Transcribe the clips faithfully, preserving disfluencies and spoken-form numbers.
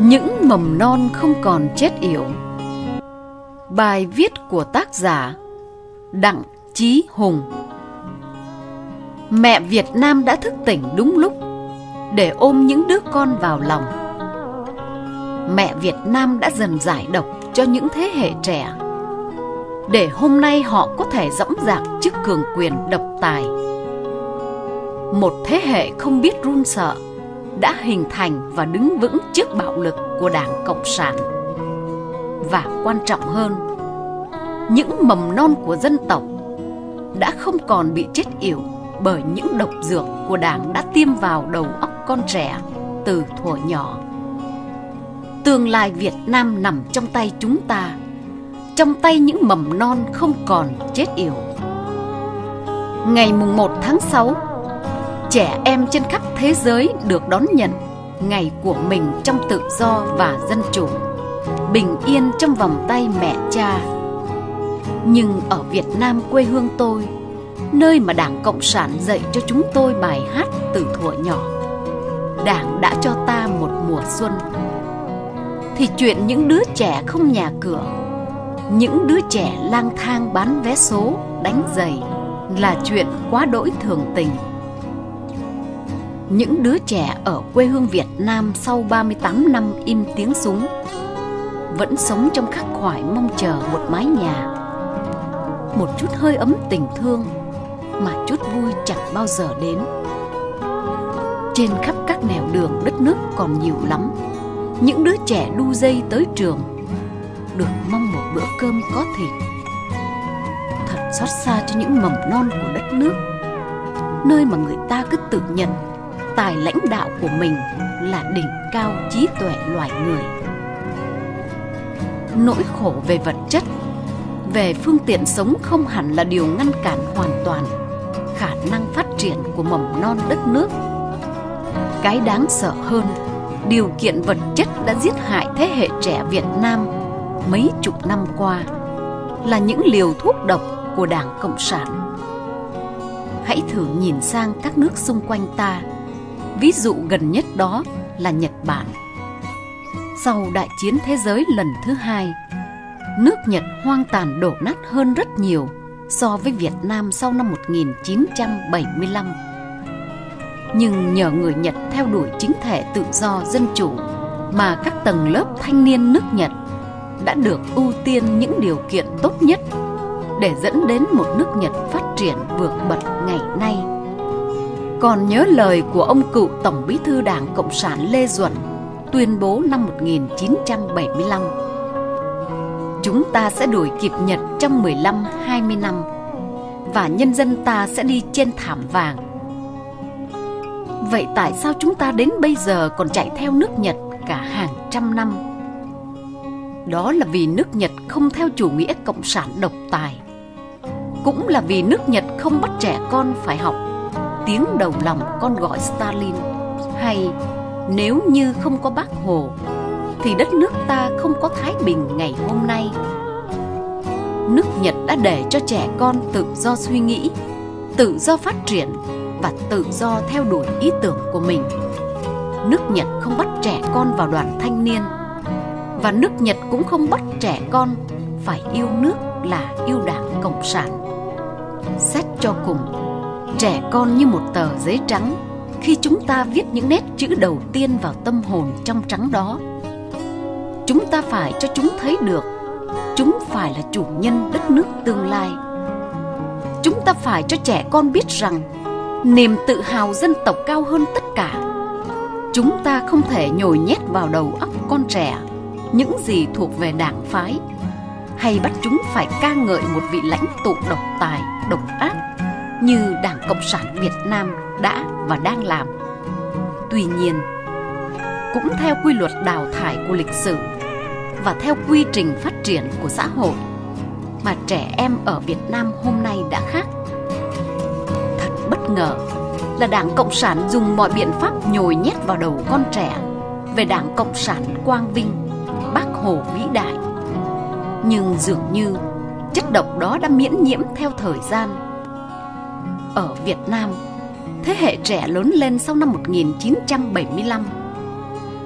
Những mầm non không còn chết yểu. Bài viết của tác giả Đặng Chí Hùng. Mẹ Việt Nam đã thức tỉnh đúng lúc để ôm những đứa con vào lòng. Mẹ Việt Nam đã dần giải độc cho những thế hệ trẻ, để hôm nay họ có thể dõng dạc trước cường quyền độc tài. Một thế hệ không biết run sợ đã hình thành và đứng vững trước bạo lực của Đảng Cộng sản. Và quan trọng hơn, những mầm non của dân tộc đã không còn bị chết yểu bởi những độc dược của Đảng đã tiêm vào đầu óc con trẻ từ thuở nhỏ. Tương lai Việt Nam nằm trong tay chúng ta, trong tay những mầm non không còn chết yểu. Ngày mùng một tháng sáu, trẻ em trên khắp thế giới được đón nhận ngày của mình trong tự do và dân chủ, bình yên trong vòng tay mẹ cha. Nhưng ở Việt Nam quê hương tôi, nơi mà Đảng Cộng sản dạy cho chúng tôi bài hát từ thuở nhỏ, Đảng đã cho ta một mùa xuân, thì chuyện những đứa trẻ không nhà cửa, những đứa trẻ lang thang bán vé số, đánh giày là chuyện quá đỗi thường tình. Những đứa trẻ ở quê hương Việt Nam sau ba mươi tám năm im tiếng súng vẫn sống trong khắc khoải mong chờ một mái nhà, một chút hơi ấm tình thương mà chút vui chẳng bao giờ đến. Trên khắp các nẻo đường đất nước còn nhiều lắm những đứa trẻ đu dây tới trường, được mong một bữa cơm có thịt. Thật xót xa cho những mầm non của đất nước, nơi mà người ta cứ tự nhận tài lãnh đạo của mình là đỉnh cao trí tuệ loài người. Nỗi khổ về vật chất, về phương tiện sống không hẳn là điều ngăn cản hoàn toàn khả năng phát triển của mầm non đất nước. Cái đáng sợ hơn, điều kiện vật chất đã giết hại thế hệ trẻ Việt Nam mấy chục năm qua là những liều thuốc độc của Đảng Cộng sản. Hãy thử nhìn sang các nước xung quanh ta. Ví dụ gần nhất đó là Nhật Bản. Sau đại chiến thế giới lần thứ hai, nước Nhật hoang tàn đổ nát hơn rất nhiều so với Việt Nam sau năm một nghìn chín trăm bảy mươi lăm. Nhưng nhờ người Nhật theo đuổi chính thể tự do dân chủ mà các tầng lớp thanh niên nước Nhật đã được ưu tiên những điều kiện tốt nhất để dẫn đến một nước Nhật phát triển vượt bậc ngày nay. Còn nhớ lời của ông cựu Tổng Bí thư Đảng Cộng sản Lê Duẩn tuyên bố năm một nghìn chín trăm bảy mươi lăm: chúng ta sẽ đuổi kịp Nhật trong mười lăm hai mươi năm và nhân dân ta sẽ đi trên thảm vàng. Vậy tại sao chúng ta đến bây giờ còn chạy theo nước Nhật cả hàng trăm năm? Đó là vì nước Nhật không theo chủ nghĩa cộng sản độc tài, cũng là vì nước Nhật không bắt trẻ con phải học tiếng đầu lòng con gọi Stalin, hay nếu như không có Bác Hồ thì đất nước ta không có thái bình ngày hôm nay. Nước Nhật đã để cho trẻ con tự do suy nghĩ, tự do phát triển và tự do theo đuổi ý tưởng của mình. Nước Nhật không bắt trẻ con vào đoàn thanh niên, và nước Nhật cũng không bắt trẻ con phải yêu nước là yêu Đảng Cộng sản. Xét cho cùng, trẻ con như một tờ giấy trắng khi chúng ta viết những nét chữ đầu tiên vào tâm hồn trong trắng đó. Chúng ta phải cho chúng thấy được chúng phải là chủ nhân đất nước tương lai. Chúng ta phải cho trẻ con biết rằng niềm tự hào dân tộc cao hơn tất cả. Chúng ta không thể nhồi nhét vào đầu óc con trẻ những gì thuộc về đảng phái, hay bắt chúng phải ca ngợi một vị lãnh tụ độc tài, độc ác như Đảng Cộng sản Việt Nam đã và đang làm. Tuy nhiên, cũng theo quy luật đào thải của lịch sử và theo quy trình phát triển của xã hội, mà trẻ em ở Việt Nam hôm nay đã khác. Thật bất ngờ là Đảng Cộng sản dùng mọi biện pháp nhồi nhét vào đầu con trẻ về Đảng Cộng sản quang vinh, Bác Hồ vĩ đại. Nhưng dường như chất độc đó đã miễn nhiễm theo thời gian. Ở Việt Nam, thế hệ trẻ lớn lên sau năm một nghìn chín trăm bảy mươi lăm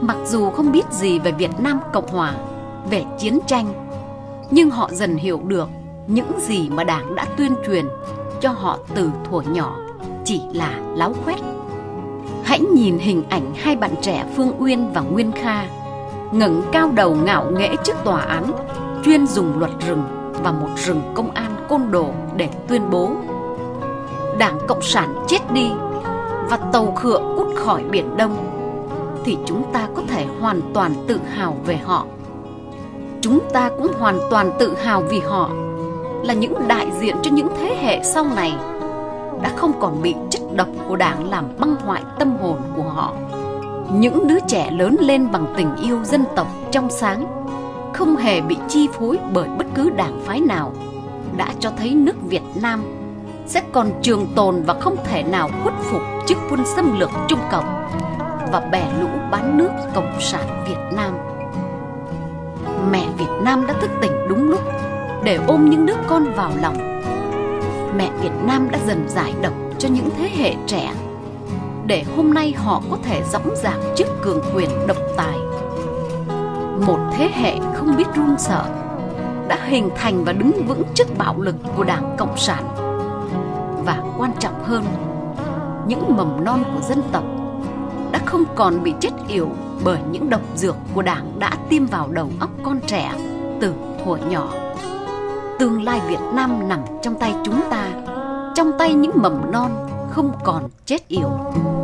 Mặc dù không biết gì về Việt Nam Cộng Hòa, về chiến tranh, nhưng họ dần hiểu được những gì mà Đảng đã tuyên truyền cho họ từ thuở nhỏ chỉ là láo khoét. Hãy nhìn hình ảnh hai bạn trẻ Phương Uyên và Nguyên Kha ngẩng cao đầu ngạo nghễ trước tòa án chuyên dùng luật rừng và một rừng công an côn đồ để tuyên bố: Đảng Cộng sản chết đi và tàu khựa cút khỏi Biển Đông, thì chúng ta có thể hoàn toàn tự hào về họ. Chúng ta cũng hoàn toàn tự hào vì họ là những đại diện cho những thế hệ sau này đã không còn bị chất độc của Đảng làm băng hoại tâm hồn của họ. Những đứa trẻ lớn lên bằng tình yêu dân tộc trong sáng, không hề bị chi phối bởi bất cứ đảng phái nào, đã cho thấy nước Việt Nam sẽ còn trường tồn và không thể nào khuất phục trước quân xâm lược Trung Cộng và bè lũ bán nước Cộng sản Việt Nam. Mẹ Việt Nam đã thức tỉnh đúng lúc để ôm những đứa con vào lòng. Mẹ Việt Nam đã dần giải độc cho những thế hệ trẻ, để hôm nay họ có thể dõng dạc trước cường quyền độc tài. Một thế hệ không biết run sợ đã hình thành và đứng vững trước bạo lực của Đảng Cộng sản. Và quan trọng hơn, những mầm non của dân tộc đã không còn bị chết yểu bởi những độc dược của Đảng đã tiêm vào đầu óc con trẻ từ thuở nhỏ. Tương lai Việt Nam nằm trong tay chúng ta, trong tay những mầm non không còn chết yểu.